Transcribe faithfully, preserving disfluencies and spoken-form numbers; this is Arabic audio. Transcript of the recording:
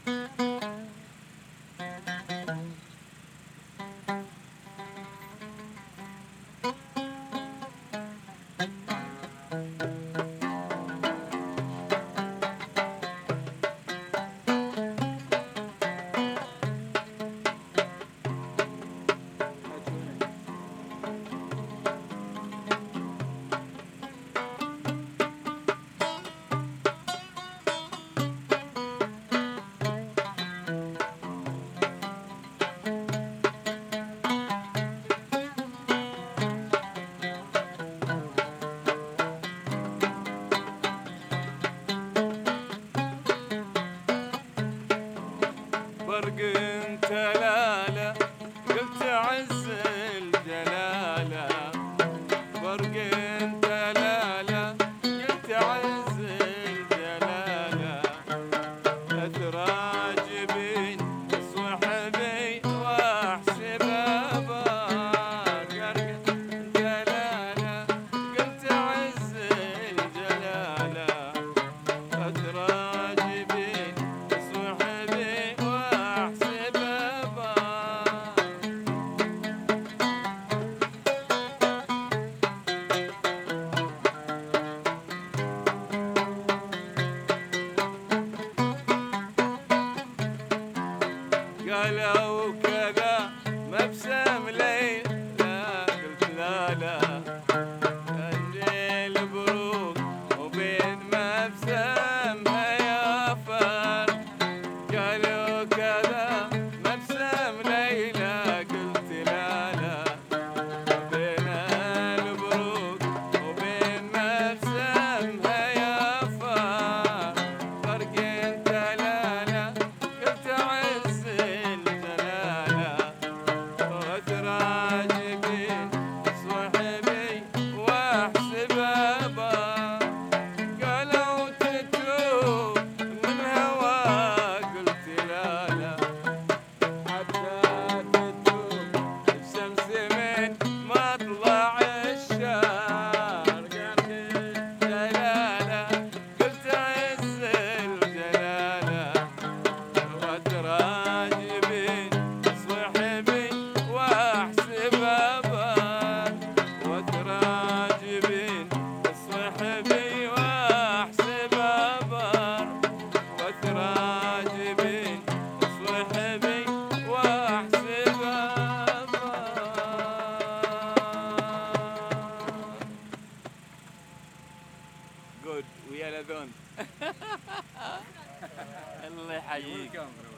برق انت لالا قلت عز الجلالة، برق انت لالا قلت عز الجلالة، اتراجبين صحبي واحسب ابار، برق انت لالا قلت عز الجلالة، اتراجبين صحبي واحسب ابار. قالوا كذا مبسم ليلى قلت لا لا، الليل بروق وبين مبسم يا فار. قالوا كذا مبسم ليلى قلت لا لا، بين البروق وبين مبسم يا فار. فرق انت لا لا قلت عز الجلالة، وتراجبين صحبي واحسب ابار. قالوا تتوب من هوا قلت لا لا، حتى تتوب الشمس من مطلع الشهر. قالت جلالة قلت عز الجلالة، وتراجبين صحبي واحسب ابار، وتراجبين صحبي واحسب ابار، وتراجبين صحبي واحسب ابار. جود ويا لذون. الله يحييك.